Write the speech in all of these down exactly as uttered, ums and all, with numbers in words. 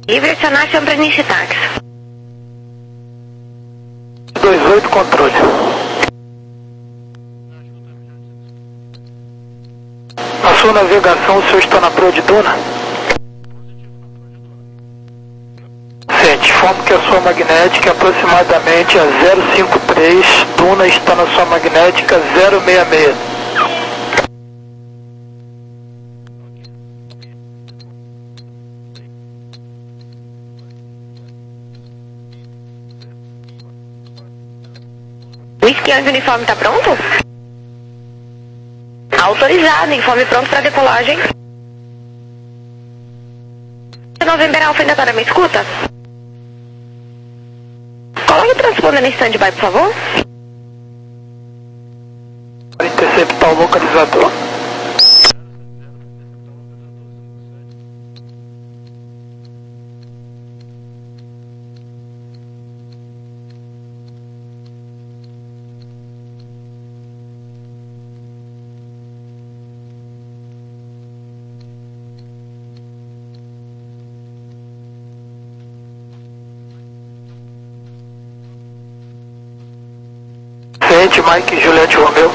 Livre, acionar sempre início táxi. dois oito, controle. Na sua navegação, o senhor está na proa de Duna? Sente, informo que a sua magnética é aproximadamente a zero cinco três, Duna está na sua magnética zero seis seis. O esquiante uniforme tá pronto? Autorizado, informe pronto para decolagem. November Alpha ainda tá na minha escuta? Coloque o transponder no stand-by, por favor. Para interceptar o localizador. Sente, Mike, Juliette Romeu.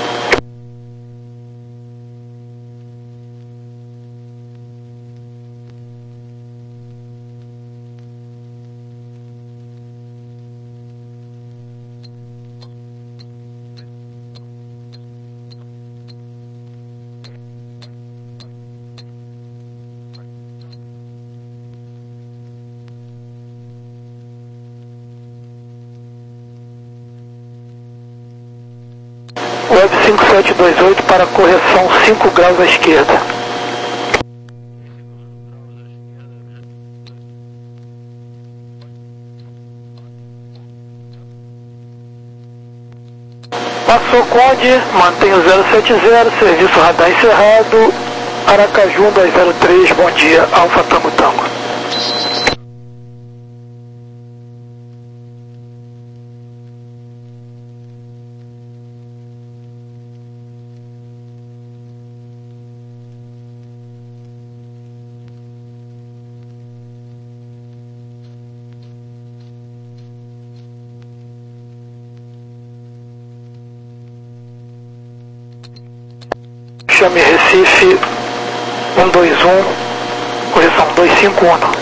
Web cinco sete dois oito para correção cinco graus à esquerda. Passou Conde, mantenha o zero sete zero, serviço radar encerrado. Aracaju dois zero três, bom dia, Alfa Tango Tango. Chame Recife um dois um, correção dois cinco um.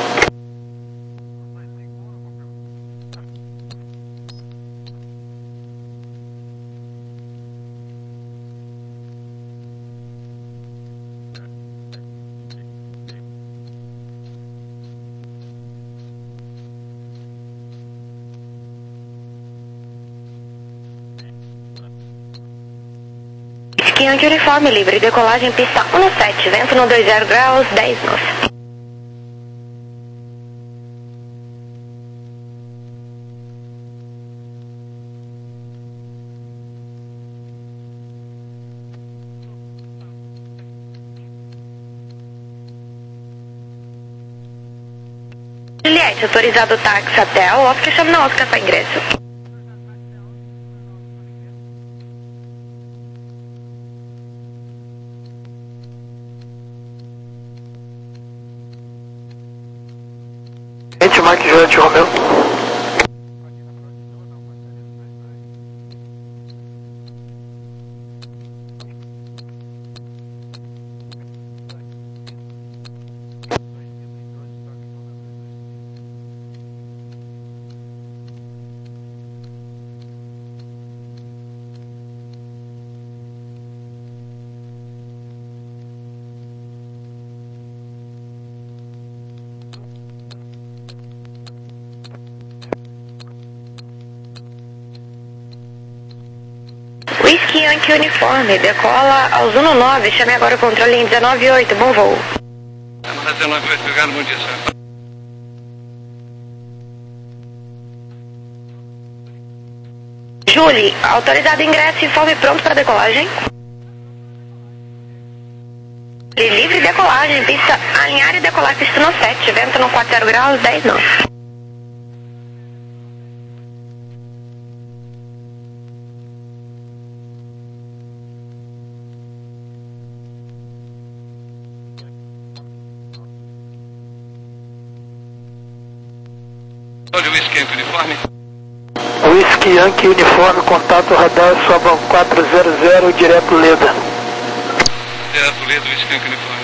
Esquiante uniforme livre, decolagem pista um sete, vento no dois zero graus, dez nós. Juliette, autorizado o táxi até o Oscar, chame na Oscar para ingresso. Sente, Mike, Juliette Romeu. Esquiante uniforme, decola ao Zuno nove, chame agora o controle em dezenove oito, bom voo. dezenove oito, obrigado, bom dia, senhor. Julie, autorizado ingresso, informe pronto para decolagem. Livre decolagem, pista alinhar e decolar, pista no sete, vento no quatro zero graus, dez nós. Olha o Whisky Yankee Uniforme. Whisky Yankee Uniforme, contato radar, Sobal quatrocentos, direto Leda. Direto Leda, Whisky Yankee Uniforme.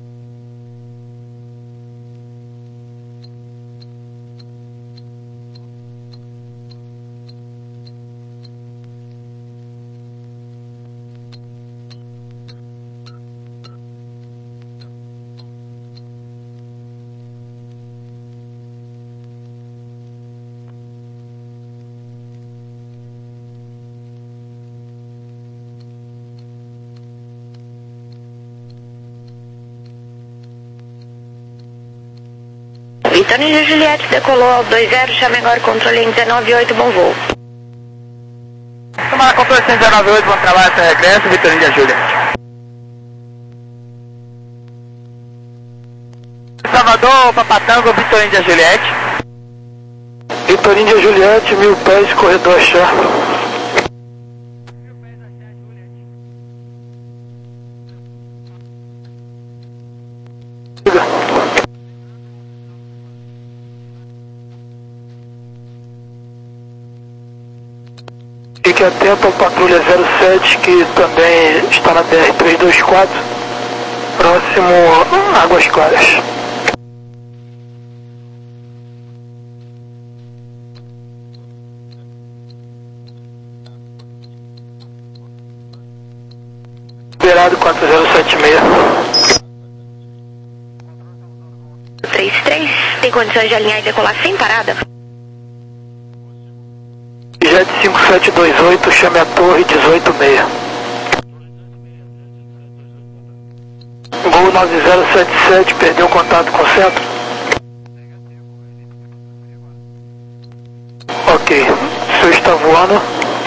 Vitória de Juliette decolou ao dois zero, chame agora o controle em dezenove oito, bom voo. Tomar controle em dezenove oito, bom trabalho, até regresso, Vitória de Juliette. Salvador, Papatango, Vitória de Juliette. Vitória de Juliette, mil pés, corredor Chá. Fique atento ao patrulha zero sete, que também está na B R trezentos e vinte e quatro, próximo a Águas Claras. Liberado quatro zero sete seis. três três, tem condições de alinhar e decolar sem parada? Jet cinco sete dois oito, chame a torre dezoito seis. Gol nove zero sete sete, perdeu contato com o centro. Ok, o senhor está voando.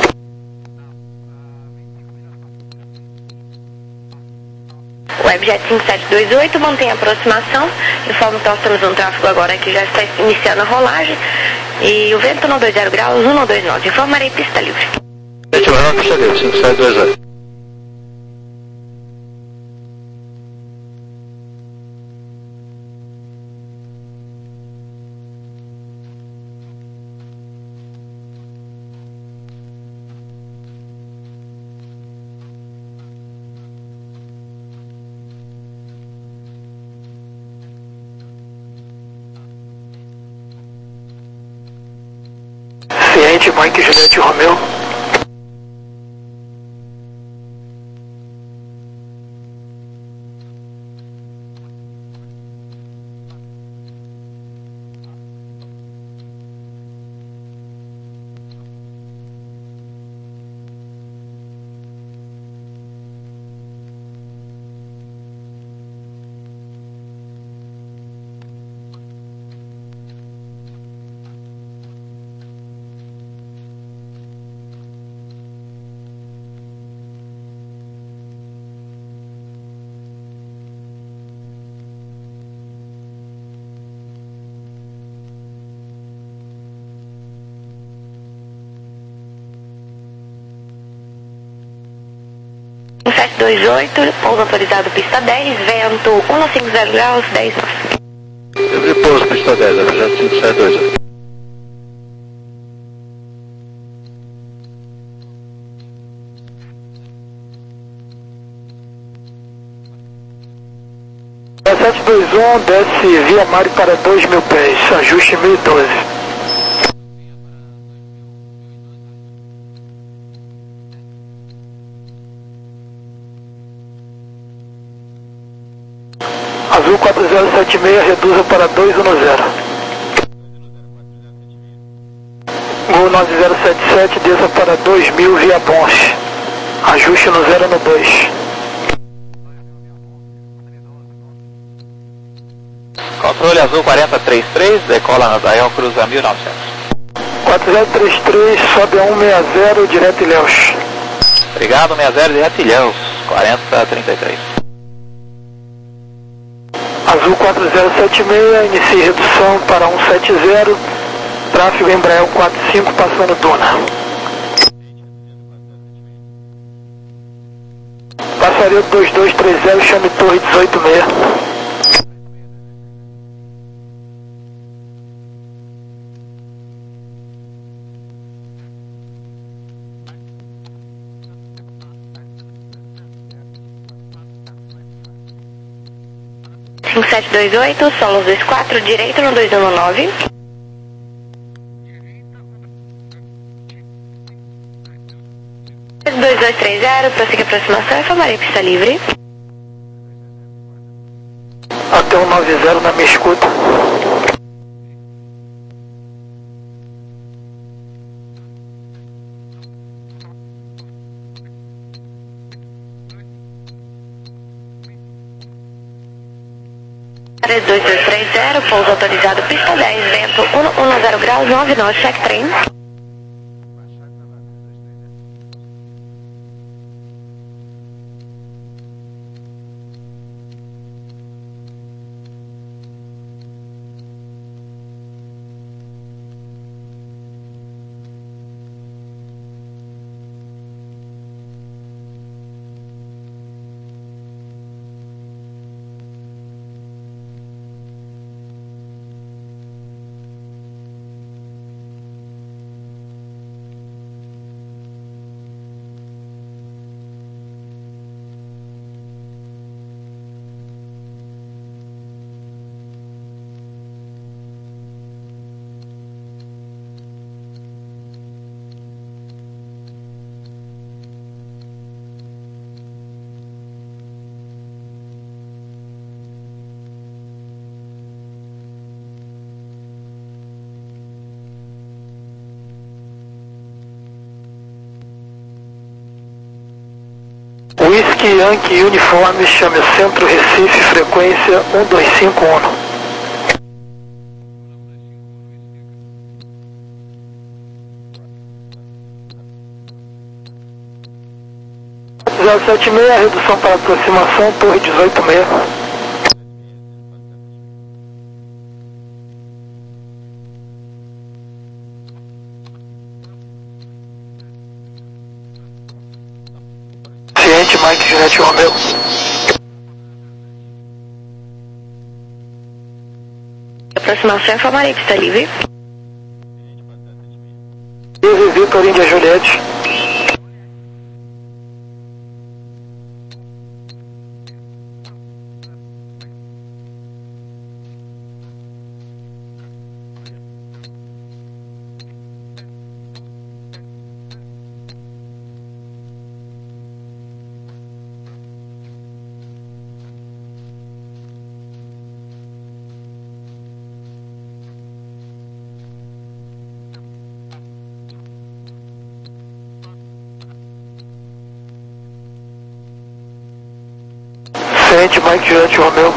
Webjet cinco sete dois oito, mantém a aproximação. Informo que nós temos um tráfego agora que já está iniciando a rolagem. E o vento no dois zero graus, um dois nove. Informarei pista livre. Ativando a pista livre, cinco sete dois oito. Ciente, Mike Juliette Romeu. cinco sete dois oito, pouso autorizado pista dez, vento um cinco zero graus, dez nove. Livre pouso, pista dez, Webjet cinco sete dois oito. sete dois um, desce via Mari para dois mil pés, ajuste mil e doze. Azul quatro zero sete seis, reduza para dois um zero. Gol nove zero sete sete, desça para dois mil via Ponce. Ajuste no zero no dois. Controle azul quatro zero três três, decola na Daial, cruza mil e novecentos. quatro zero três três, sobe a cento e sessenta, direto Ilhéus. Obrigado, sessenta, direto Ilhéus, quarenta trinta e três. Azul quatro zero sete seis, inicie redução para cento e setenta, tráfego Embraer quatro cinco passando Duna. Passaria dois dois três zero, chame torre dezoito seis. cinco sete dois oito, solos dois quatro, direito no dois um nove. dois dois três zero, prossiga a aproximação, informarei pista livre. Até um nove zero na minha escuta. três dois dois três zero, pouso autorizado, pista dez, vento um zero graus, nove nove, check trem. Whisky Yankee Uniforme, chame o Centro Recife, frequência um dois cinco um. zero sete seis, redução para aproximação, torre dezoito seis. Ciente, Mike Juliette Romeu. Aproximação, informarei pista livre. Livre Vitor Índia Juliette. Ciente, Mike Juliette Romeu.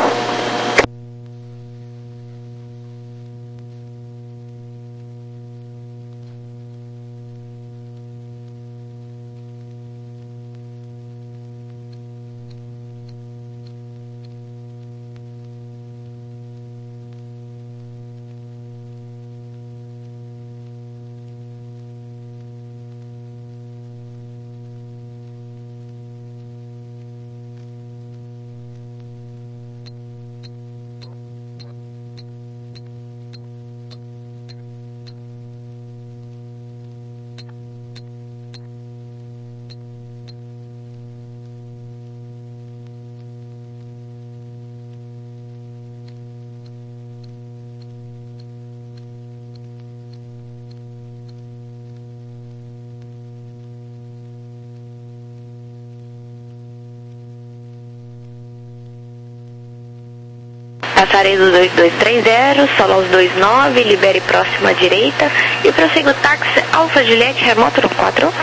Passarei do dois dois três zero, solo aos dois nove, libere próximo à direita e prossigo táxi Alfa Juliette remoto no quatro.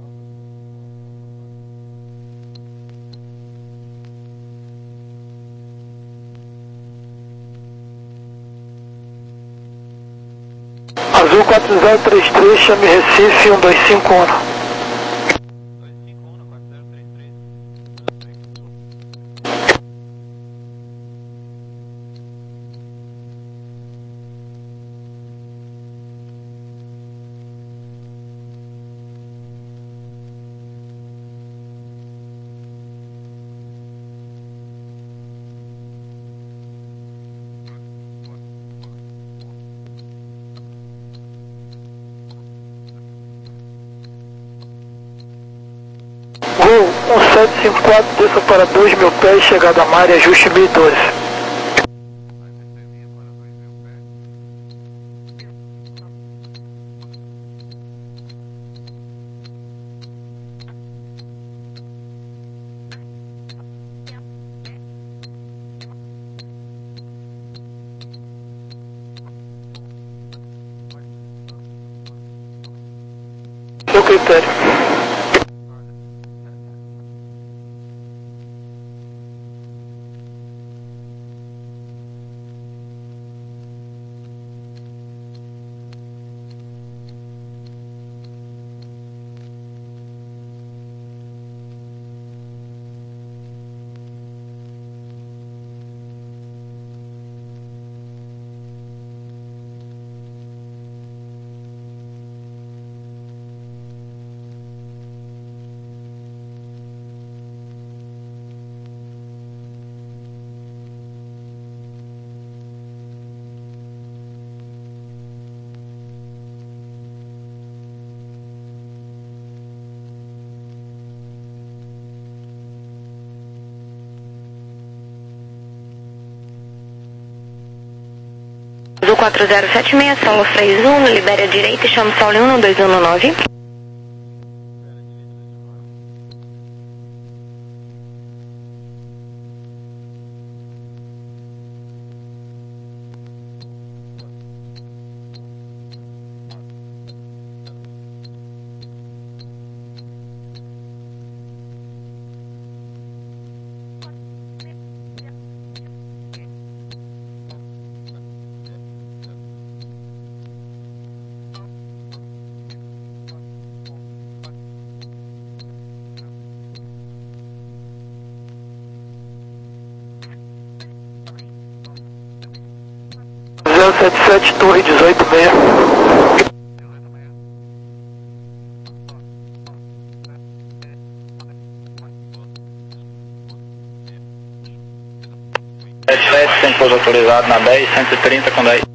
Azul quatro zero três três, chame Recife um dois cinco um. um sete cinco quatro, desça para dois mil pés, chegada à área, ajuste mil e doze. critério. Do quatro zero sete seis, Saulo três um, libere a direita e chama Saulo um dois um nove. zero sete sete, Torre dezoito seis. sete sete, sem pouso autorizado na dez, cento e trinta com dez.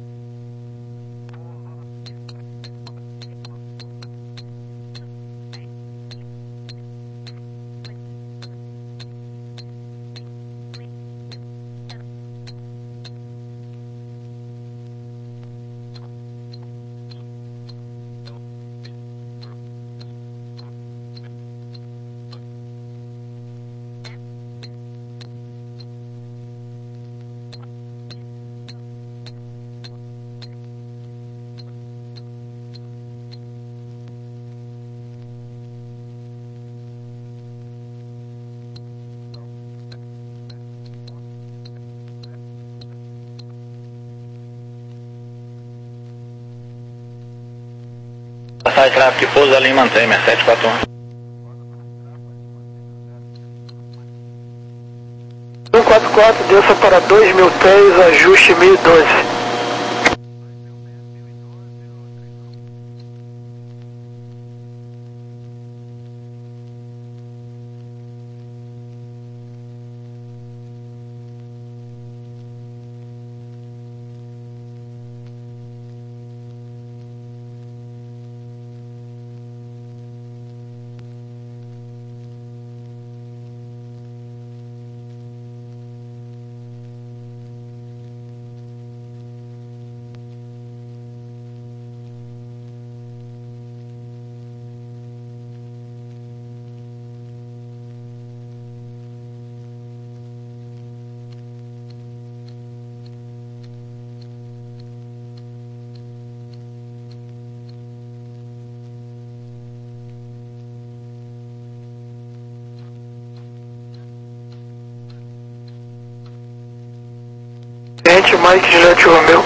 Passagem tráfego de pouso ali mantém, sete quatro um. um quatro quatro, desça para dois mil pés, ajuste mil e doze. Gente, Mike Juliette Romeu.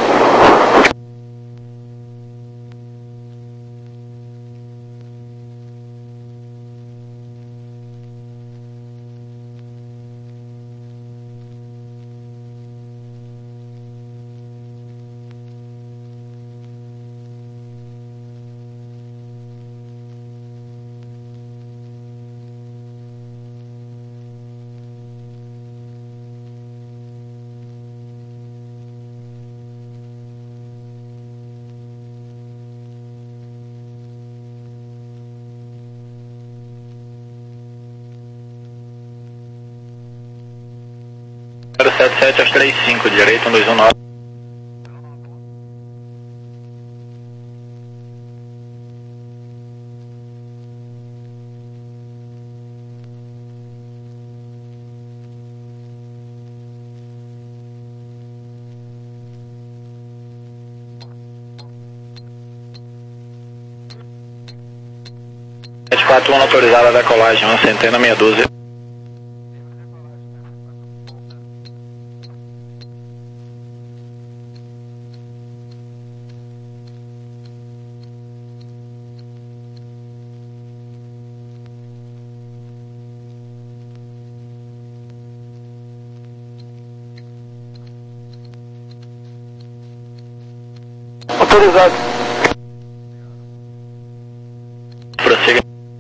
zero sete sete aos três cinco, direito um dois um nove. quatro um autorizada da decolagem, uma centena meia dúzia. Autorizado. Prossiga.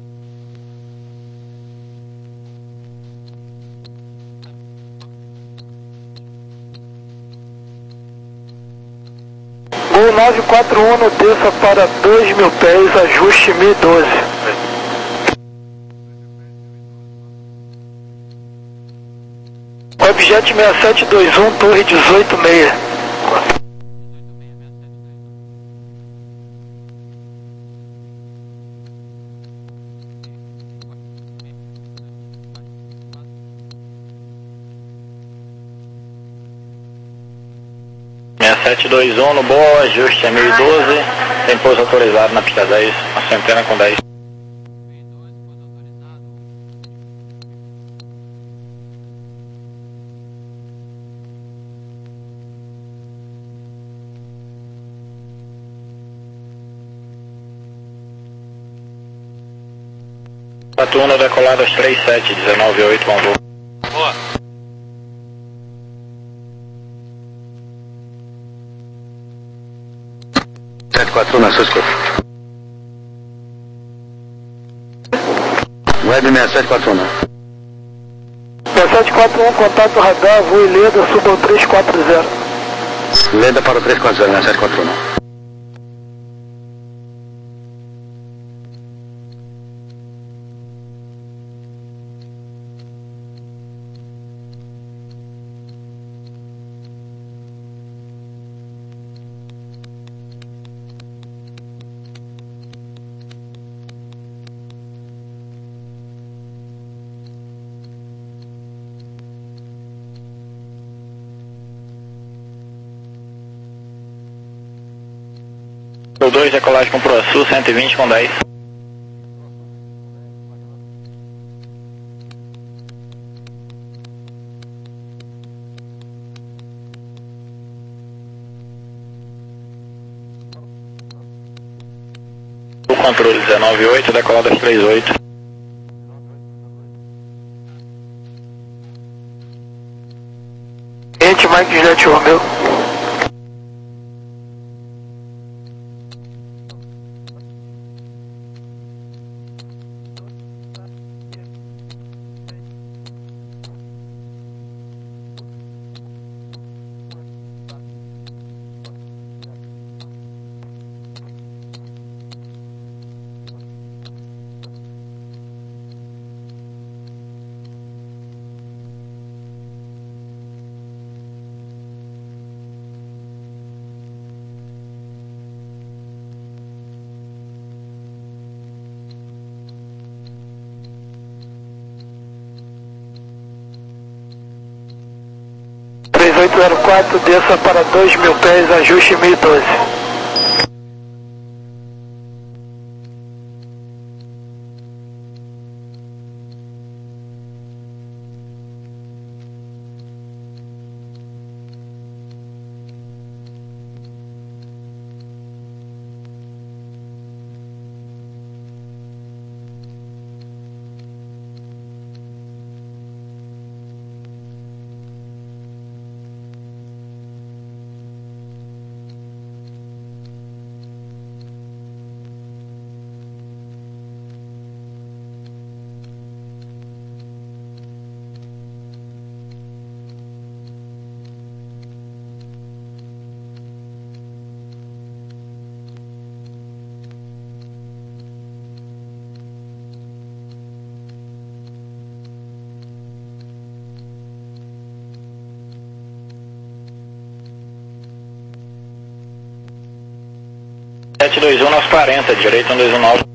Gol nove quatro um, desça para dois mil pés, ajuste mil e doze. Objet seis sete dois um, torre dezoito seis. seis sete dois um no boa, ajuste é mil e doze, tem pouso autorizado na pista dez, uma centena com dez. quatro um no decolado aos três sete, dezenove oito, bom voo. Boa. sete quatro um na sua escuta. Web seis sete quatro um, né? seis sete quatro um, contato radar, voo e Leda, suba ao três quatro zero. Leda para o três quatro zero, seis sete quatro um, não. O dois, decolagem com Proa Sul, cento e vinte com dez. O controle dezenove oito, decolado às três oito. Gente, Mike Juliette Romeu. três oito zero quatro, desça para dois mil pés, ajuste mil e doze. sete dois um, nosso quarenta, direito um dois um nove.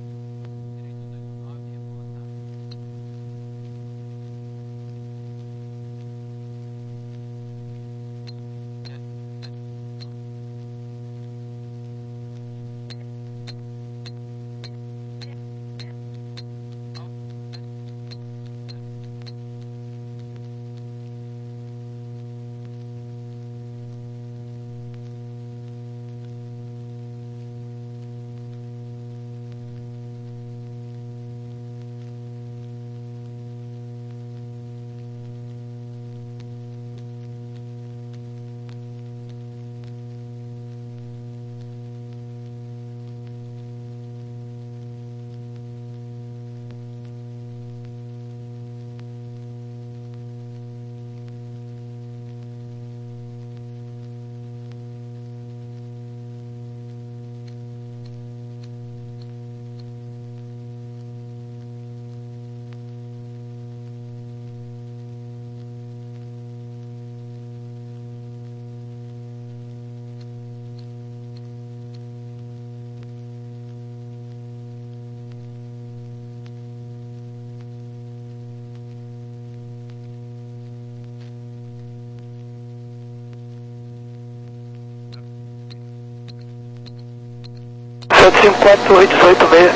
sete cinco quatro oito oito seis.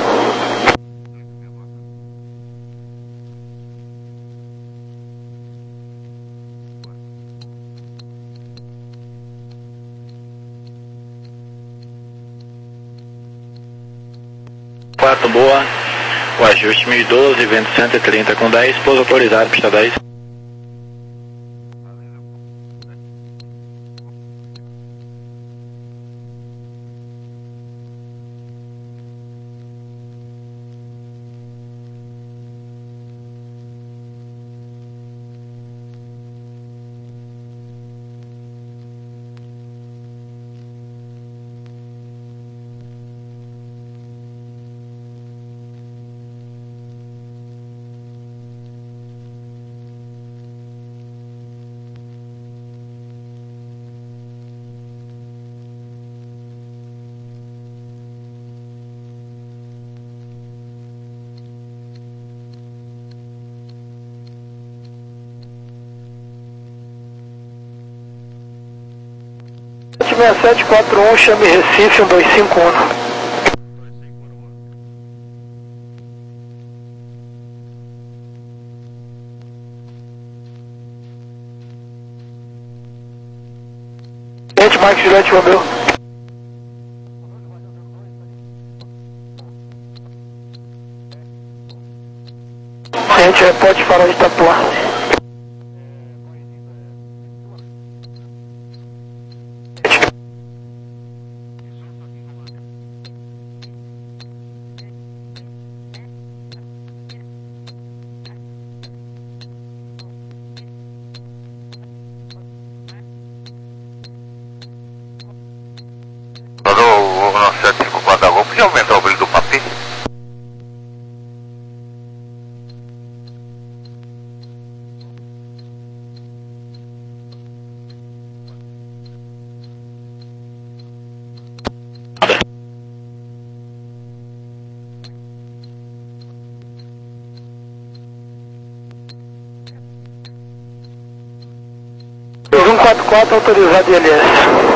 quatro, boa. O ajuste mil e doze, vento cento e trinta com dez, pouso autorizado, pista dez. seis sete quatro um, chame Recife um dois cinco um. Gente, Mike Juliette Romeu. Gente, pode falar de Itapuã. O nosso sete cinco quatro da Gol, podia aumentar o brilho do papel? um quatro quatro autorizado I L S.